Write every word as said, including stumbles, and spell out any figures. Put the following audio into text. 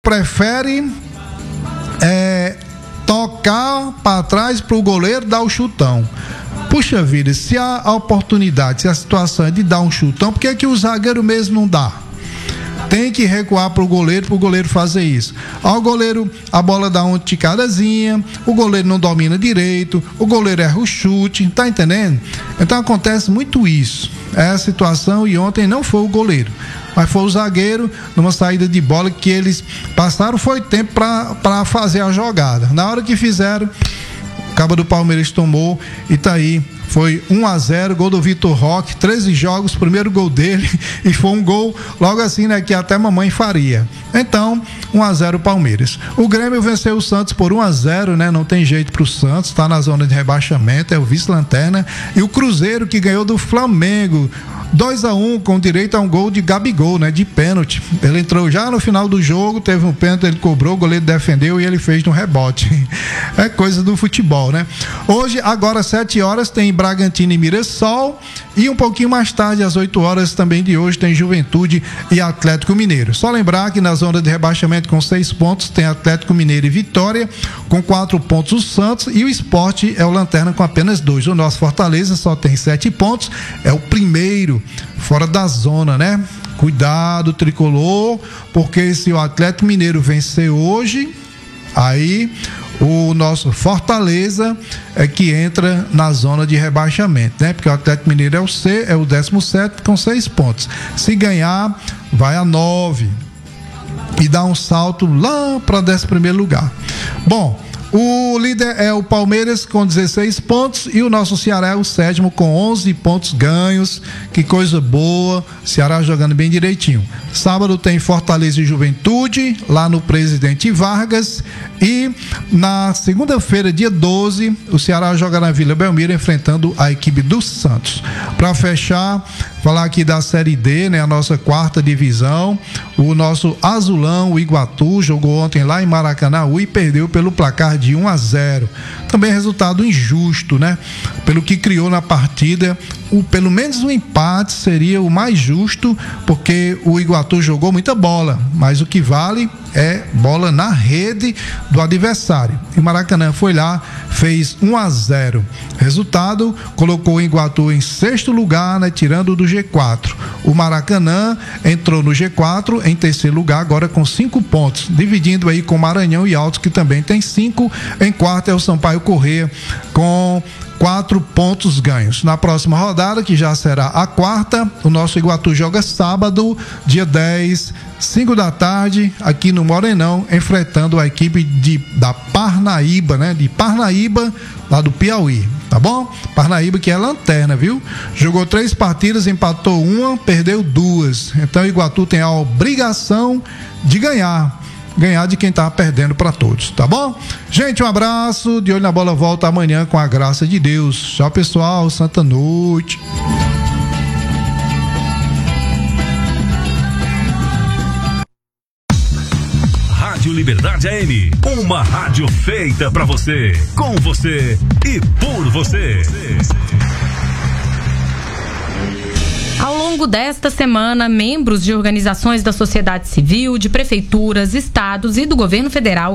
prefere é, tocar para trás para o goleiro dar o chutão. Puxa vida, se há a oportunidade, se a situação é de dar um chutão, por que é que o zagueiro mesmo não dá? Tem que recuar para o goleiro, para o goleiro fazer isso. Ao goleiro, a bola dá uma ticadazinha, o goleiro não domina direito, o goleiro erra o chute, tá entendendo? Então acontece muito isso. É a situação, e ontem não foi o goleiro, mas foi o zagueiro, numa saída de bola que eles passaram, foi tempo para fazer a jogada. Na hora que fizeram, o cabo do Palmeiras tomou e tá aí. Foi um a zero, gol do Vitor Roque, treze jogos, primeiro gol dele, e foi um gol logo assim, né, que até mamãe faria. Então, um a zero Palmeiras. O Grêmio venceu o Santos por um a zero, né? Não tem jeito pro Santos, tá na zona de rebaixamento, é o vice-lanterna. E o Cruzeiro, que ganhou do Flamengo, dois a um, com direito a um gol de Gabigol, né? De pênalti. Ele entrou já no final do jogo, teve um pênalti, ele cobrou, o goleiro defendeu e ele fez no rebote. É coisa do futebol, né? Hoje, agora às sete horas, tem Bragantino e Mirassol, e um pouquinho mais tarde, às oito horas também de hoje, tem Juventude e Atlético Mineiro. Só lembrar que na zona de rebaixamento com seis pontos tem Atlético Mineiro e Vitória, com quatro pontos o Santos, e o Sport é o lanterna com apenas dois. O nosso Fortaleza só tem sete pontos, é o primeiro fora da zona, né? Cuidado, tricolor, porque se o Atlético Mineiro vencer hoje, aí o nosso Fortaleza é que entra na zona de rebaixamento, né? Porque o Atlético Mineiro é o C, é o décimo sétimo com seis pontos. Se ganhar, vai a nove e dá um salto lá para décimo primeiro lugar. Bom, o líder é o Palmeiras com dezesseis pontos e o nosso Ceará é o sétimo com onze pontos ganhos. Que coisa boa, Ceará jogando bem direitinho. Sábado tem Fortaleza e Juventude lá no Presidente Vargas, e na segunda-feira, dia doze, o Ceará joga na Vila Belmiro enfrentando a equipe do Santos. Para fechar, falar aqui da Série D, né, a nossa quarta divisão, o nosso Azulão, o Iguatu, jogou ontem lá em Maracanaú e perdeu pelo placar de um a zero. Também resultado injusto, né? Pelo que criou na partida, o, pelo menos o empate seria o mais justo, porque o Iguatu jogou muita bola, mas o que vale é bola na rede do adversário. E Maracanã foi lá, fez um a zero. Resultado, colocou o Iguatu em sexto lugar, né, tirando do G quatro. O Maracanã entrou no G quatro em terceiro lugar, agora com cinco pontos, dividindo aí com Maranhão e Altos, que também tem cinco. Em quarto é o Sampaio Corrêa com quatro pontos ganhos. Na próxima rodada, que já será a quarta, o nosso Iguatu joga sábado, dia dez, cinco da tarde, aqui no Morenão, enfrentando a equipe de, da Parnaíba, né? De Parnaíba, lá do Piauí, tá bom? Parnaíba, que é lanterna, viu? Jogou três partidas, empatou uma, perdeu duas. Então o Iguatu tem a obrigação de ganhar. Ganhar de quem tá perdendo para todos, tá bom? Gente, um abraço, De Olho na Bola volta amanhã com a graça de Deus. Tchau, pessoal, santa noite. Rádio Liberdade A M, uma rádio feita para você, com você e por você. Ao longo desta semana, membros de organizações da sociedade civil, de prefeituras, estados e do governo federal